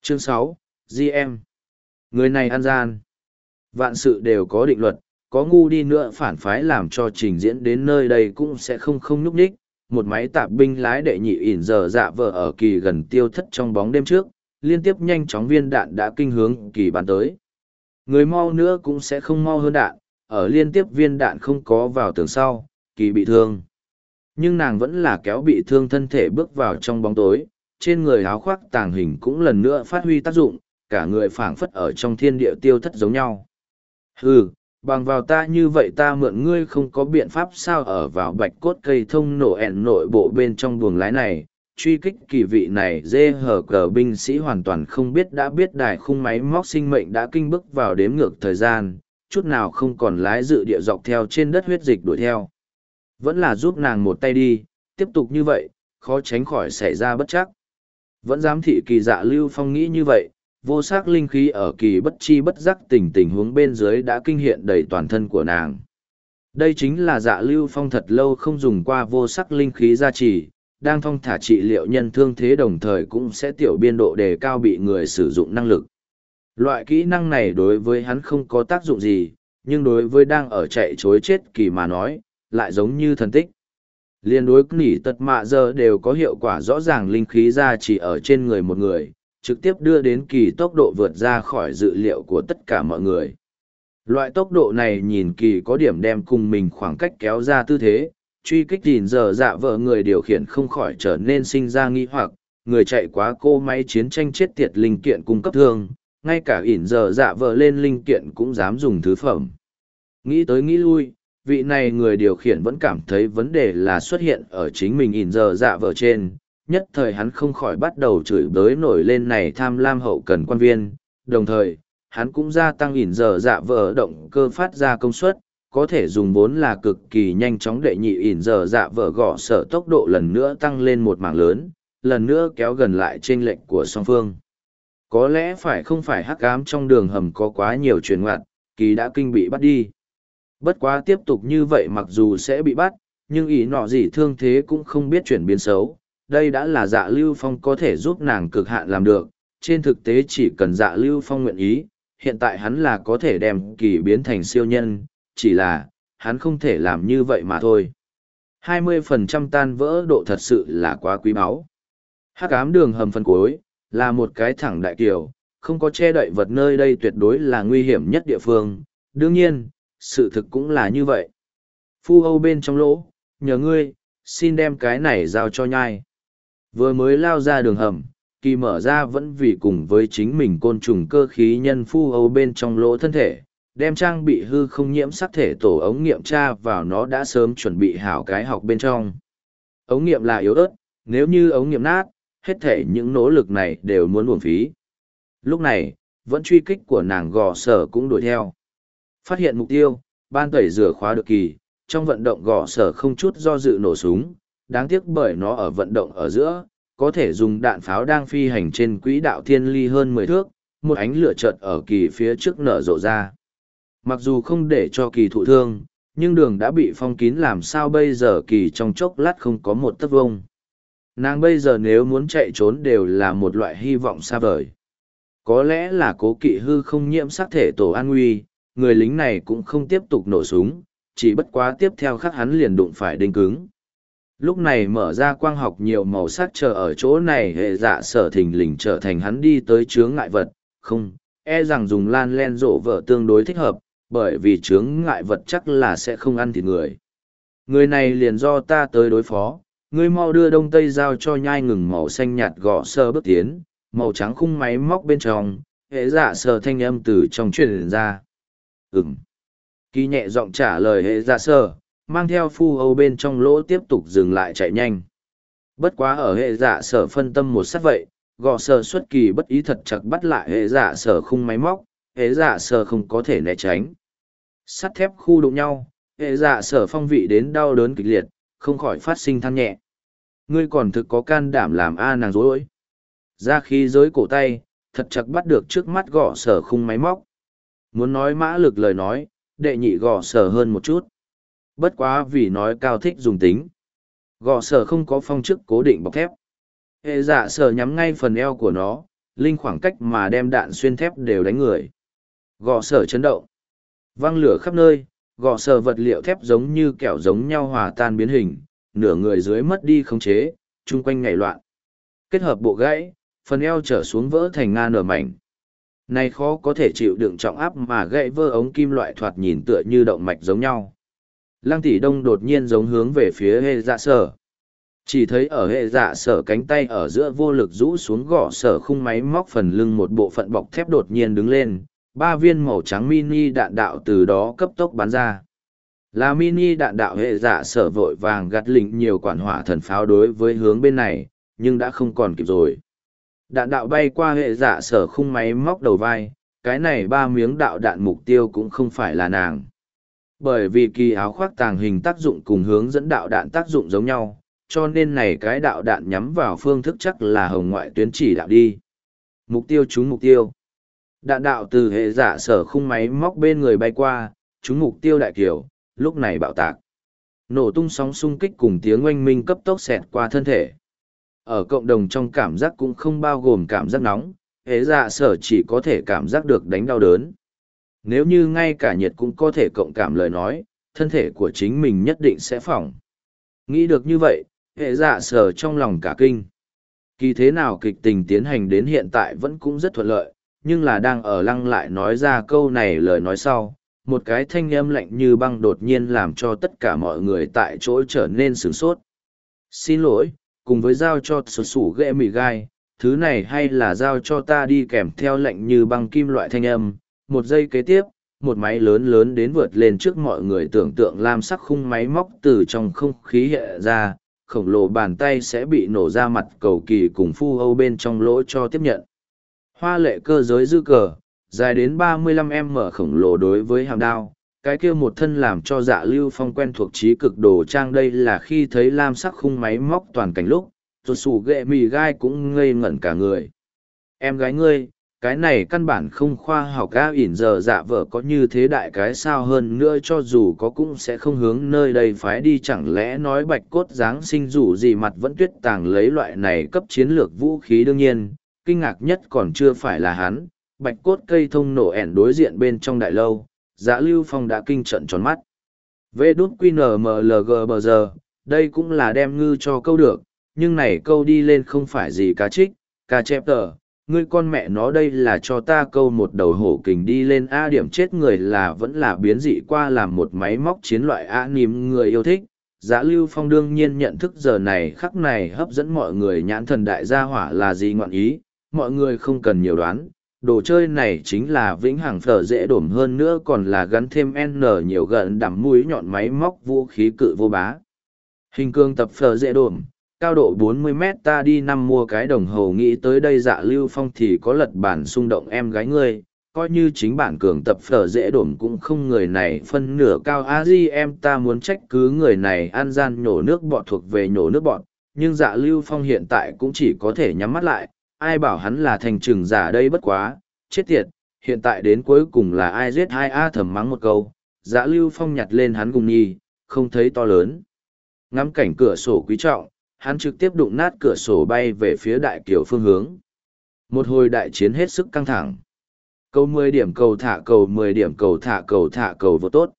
Chương 6, GM. Người này ăn gian. Vạn sự đều có định luật, có ngu đi nữa phản phái làm cho trình diễn đến nơi đây cũng sẽ không nhúc nhích. Một máy tạp binh lái đệ nhị ỉn giờ dạ vờ ở kỳ gần tiêu thất trong bóng đêm trước, liên tiếp nhanh chóng viên đạn đã kinh hướng kỳ bắn tới. Người mau nữa cũng sẽ không mau hơn đạn, ở liên tiếp viên đạn không có vào tường sau, kỳ bị thương. Nhưng nàng vẫn là kéo bị thương thân thể bước vào trong bóng tối, trên người áo khoác tàng hình cũng lần nữa phát huy tác dụng, cả người phảng phất ở trong thiên địa tiêu thất giống nhau. Hừ, bằng vào ta như vậy ta mượn ngươi không có biện pháp sao ở vào bạch cốt cây thông nổ ẹn nội bộ bên trong buồng lái này, truy kích kỳ vị này dê hở cờ binh sĩ hoàn toàn không biết đã biết đài khung máy móc sinh mệnh đã kinh bước vào đếm ngược thời gian, chút nào không còn lái dự địa dọc theo trên đất huyết dịch đuổi theo. Vẫn là giúp nàng một tay đi, tiếp tục như vậy, khó tránh khỏi xảy ra bất chắc. Vẫn giám thị kỳ dạ Lưu Phong nghĩ như vậy, vô sắc linh khí ở kỳ bất chi bất giác tình huống bên dưới đã kinh hiện đầy toàn thân của nàng. Đây chính là dạ Lưu Phong thật lâu không dùng qua vô sắc linh khí gia trì, đang thong thả trị liệu nhân thương thế đồng thời cũng sẽ tiểu biên độ đề cao bị người sử dụng năng lực. Loại kỹ năng này đối với hắn không có tác dụng gì, nhưng đối với đang ở chạy chối chết kỳ mà nói, lại giống như thần tích. Liên đối nỉ tật mạ giờ đều có hiệu quả rõ ràng linh khí ra chỉ ở trên người một người, trực tiếp đưa đến kỳ tốc độ vượt ra khỏi dự liệu của tất cả mọi người. Loại tốc độ này nhìn kỳ có điểm đem cùng mình khoảng cách kéo ra tư thế, truy kích nhìn giờ dạ vợ người điều khiển không khỏi trở nên sinh ra nghi hoặc, người chạy quá cô máy chiến tranh chết tiệt linh kiện cung cấp thương, ngay cả ỉn giờ dạ vợ lên linh kiện cũng dám dùng thứ phẩm. Nghĩ tới nghĩ lui, vị này người điều khiển vẫn cảm thấy vấn đề là xuất hiện ở chính mình ỉn giờ dạ vợ trên, nhất thời hắn không khỏi bắt đầu chửi bới nổi lên này tham lam hậu cần quan viên, đồng thời, hắn cũng gia tăng ỉn giờ dạ vợ động cơ phát ra công suất, có thể dùng vốn là cực kỳ nhanh chóng đệ nhị ỉn giờ dạ vợ gõ sở tốc độ lần nữa tăng lên một mảng lớn, lần nữa kéo gần lại chênh lệch của song phương. Có lẽ phải không phải hắc ám trong đường hầm có quá nhiều truyền ngoặt, kỳ đã kinh bị bắt đi. Bất quá tiếp tục như vậy mặc dù sẽ bị bắt, nhưng ý nọ gì thương thế cũng không biết chuyển biến xấu. Đây đã là dạ Lưu Phong có thể giúp nàng cực hạn làm được, trên thực tế chỉ cần dạ Lưu Phong nguyện ý, hiện tại hắn là có thể đem kỳ biến thành siêu nhân, chỉ là, hắn không thể làm như vậy mà thôi. 20% tan vỡ độ thật sự là quá quý báu. Hắc ám đường hầm phần cuối, là một cái thẳng đại kiều, không có che đậy vật nơi đây tuyệt đối là nguy hiểm nhất địa phương. Đương nhiên, sự thực cũng là như vậy. Phu Âu bên trong lỗ, nhờ ngươi, xin đem cái này giao cho nhai. Vừa mới lao ra đường hầm, kỳ mở ra vẫn vì cùng với chính mình côn trùng cơ khí nhân Phu Âu bên trong lỗ thân thể, đem trang bị hư không nhiễm sắc thể tổ ống nghiệm tra vào nó đã sớm chuẩn bị hảo cái học bên trong. Ống nghiệm là yếu ớt, nếu như ống nghiệm nát, hết thể những nỗ lực này đều muốn uổng phí. Lúc này, vẫn truy kích của nàng gò sở cũng đuổi theo. Phát hiện mục tiêu, ban tẩy rửa khóa được kỳ, trong vận động gò sở không chút do dự nổ súng, đáng tiếc bởi nó ở vận động ở giữa, có thể dùng đạn pháo đang phi hành trên quỹ đạo thiên ly hơn 10 thước, một ánh lửa chợt ở kỳ phía trước nở rộ ra. Mặc dù không để cho kỳ thụ thương, nhưng đường đã bị phong kín làm sao bây giờ kỳ trong chốc lát không có một tấc vông. Nàng bây giờ nếu muốn chạy trốn đều là một loại hy vọng xa vời. Có lẽ là cố kỵ hư không nhiễm sắc thể tổ an nguy, người lính này cũng không tiếp tục nổ súng, chỉ bất quá tiếp theo khắc hắn liền đụng phải đinh cứng. Lúc này mở ra quang học nhiều màu sắc chờ ở chỗ này hệ dạ sở thình lình trở thành hắn đi tới chướng ngại vật, không, e rằng dùng lan len rộ vợ tương đối thích hợp, bởi vì chướng ngại vật chắc là sẽ không ăn thịt người. Người này liền do ta tới đối phó, ngươi mau đưa đông tây giao cho nhai ngừng màu xanh nhạt gõ sơ bước tiến, màu trắng khung máy móc bên trong, hệ dạ sở thanh âm từ trong truyền ra. Kỳ nhẹ giọng trả lời hệ dạ sở, mang theo Phu Âu bên trong lỗ tiếp tục dừng lại chạy nhanh. Bất quá ở hệ dạ sở phân tâm một sát vậy, gò sở xuất kỳ bất ý thật chặt bắt lại hệ dạ sở khung máy móc, hệ dạ sở không có thể né tránh. Sắt thép khu đụng nhau, hệ dạ sở phong vị đến đau đớn kịch liệt, không khỏi phát sinh than nhẹ. Ngươi còn thực có can đảm làm nàng dối. Ra khí giới cổ tay, thật chặt bắt được trước mắt gò sở khung máy móc. Muốn nói mã lực lời nói, đệ nhị gò sở hơn một chút. Bất quá vì nói cao thích dùng tính. Gò sở không có phong chức cố định bọc thép. Hệ dạ sở nhắm ngay phần eo của nó, linh khoảng cách mà đem đạn xuyên thép đều đánh người. Gò sở chấn động. Văng lửa khắp nơi, gò sở vật liệu thép giống như kẹo giống nhau hòa tan biến hình, nửa người dưới mất đi khống chế, chung quanh nhảy loạn. Kết hợp bộ gãy, phần eo trở xuống vỡ thành nga nở mảnh. Này khó có thể chịu đựng trọng áp mà gãy vỡ ống kim loại thoạt nhìn tựa như động mạch giống nhau. Lăng Tỷ Đông đột nhiên giống hướng về phía hệ dạ sở. Chỉ thấy ở hệ dạ sở cánh tay ở giữa vô lực rũ xuống gõ sở khung máy móc phần lưng một bộ phận bọc thép đột nhiên đứng lên, 3 viên màu trắng mini đạn đạo từ đó cấp tốc bắn ra. Là mini đạn đạo hệ dạ sở vội vàng gạt lỉnh nhiều quản hỏa thần pháo đối với hướng bên này, nhưng đã không còn kịp rồi. Đạn đạo bay qua hệ dạ sở khung máy móc đầu vai, cái này 3 miếng đạo đạn mục tiêu cũng không phải là nàng. Bởi vì kỳ áo khoác tàng hình tác dụng cùng hướng dẫn đạo đạn tác dụng giống nhau, cho nên này cái đạo đạn nhắm vào phương thức chắc là hồng ngoại tuyến chỉ đạo đi. Mục tiêu trúng mục tiêu. Đạn đạo từ hệ dạ sở khung máy móc bên người bay qua, trúng mục tiêu đại kiểu, lúc này bạo tạc. Nổ tung sóng xung kích cùng tiếng oanh minh cấp tốc xẹt qua thân thể. Ở cộng đồng trong cảm giác cũng không bao gồm cảm giác nóng, hệ dạ sở chỉ có thể cảm giác được đánh đau đớn. Nếu như ngay cả nhiệt cũng có thể cộng cảm lời nói, thân thể của chính mình nhất định sẽ phỏng. Nghĩ được như vậy, hệ dạ sở trong lòng cả kinh. Kỳ thế nào kịch tình tiến hành đến hiện tại vẫn cũng rất thuận lợi, nhưng là đang ở lăng lại nói ra câu này lời nói sau, một cái thanh âm lạnh như băng đột nhiên làm cho tất cả mọi người tại chỗ trở nên sửng sốt. Xin lỗi, cùng với giao cho sụt sủ ghệ mì gai, thứ này hay là giao cho ta đi kèm theo lạnh như băng kim loại thanh âm. Một giây kế tiếp, một máy lớn lớn đến vượt lên trước mọi người tưởng tượng lam sắc khung máy móc từ trong không khí hiện ra, khổng lồ bàn tay sẽ bị nổ ra mặt cầu kỳ cùng phu âu bên trong lỗ cho tiếp nhận. Hoa lệ cơ giới dư cờ, dài đến 35m khổng lồ đối với hàm đao, cái kia một thân làm cho Dạ Lưu Phong quen thuộc trí cực đồ trang đây là khi thấy lam sắc khung máy móc toàn cảnh lúc, rồi sủ ghệ mì gai cũng ngây ngẩn cả người. Em gái ngươi, cái này căn bản không khoa học ga ỉn giờ dạ vợ có như thế đại cái sao hơn nữa cho dù có cũng sẽ không hướng nơi đây phái đi chẳng lẽ nói bạch cốt giáng sinh rủ gì mặt vẫn tuyết tàng lấy loại này cấp chiến lược vũ khí đương nhiên, kinh ngạc nhất còn chưa phải là hắn, bạch cốt cây thông nổ ẻn đối diện bên trong đại lâu, Dạ Lưu Phong đã kinh trận tròn mắt. Vê đút QNMLG bờ giờ, đây cũng là đem ngư cho câu được, nhưng này câu đi lên không phải gì cá trích, cá chép tờ, ngươi con mẹ nó đây là cho ta câu một đầu hổ kình đi lên A điểm chết người là vẫn là biến dị qua làm một máy móc chiến loại A nìm người yêu thích. Dạ Lưu Phong đương nhiên nhận thức giờ này khắc này hấp dẫn mọi người nhãn thần đại gia hỏa là gì ngọn ý, mọi người không cần nhiều đoán. Đồ chơi này chính là vĩnh hằng phở dễ đổm hơn nữa còn là gắn thêm N nhiều gần đắm mũi nhọn máy móc vũ khí cự vô bá. Hình cương tập phở dễ đổm, cao độ 40 mét ta đi năm mua cái đồng hồ nghĩ tới đây Dạ Lưu Phong thì có lật bản xung động em gái ngươi, coi như chính bản cường tập phở dễ đổm cũng không người này phân nửa cao a di em ta muốn trách cứ người này ăn gian nhổ nước bọt thuộc về nhổ nước bọt, nhưng Dạ Lưu Phong hiện tại cũng chỉ có thể nhắm mắt lại, ai bảo hắn là thành trừng giả đây bất quá, chết tiệt, hiện tại đến cuối cùng là ai giết hai a thầm mắng một câu, Dạ Lưu Phong nhặt lên hắn cùng nhi, không thấy to lớn. Ngắm cảnh cửa sổ quý trọng, hắn trực tiếp đụng nát cửa sổ bay về phía đại kiều phương hướng. Một hồi đại chiến hết sức căng thẳng. Cầu 10 điểm cầu thả cầu 10 điểm cầu thả cầu vô tốt.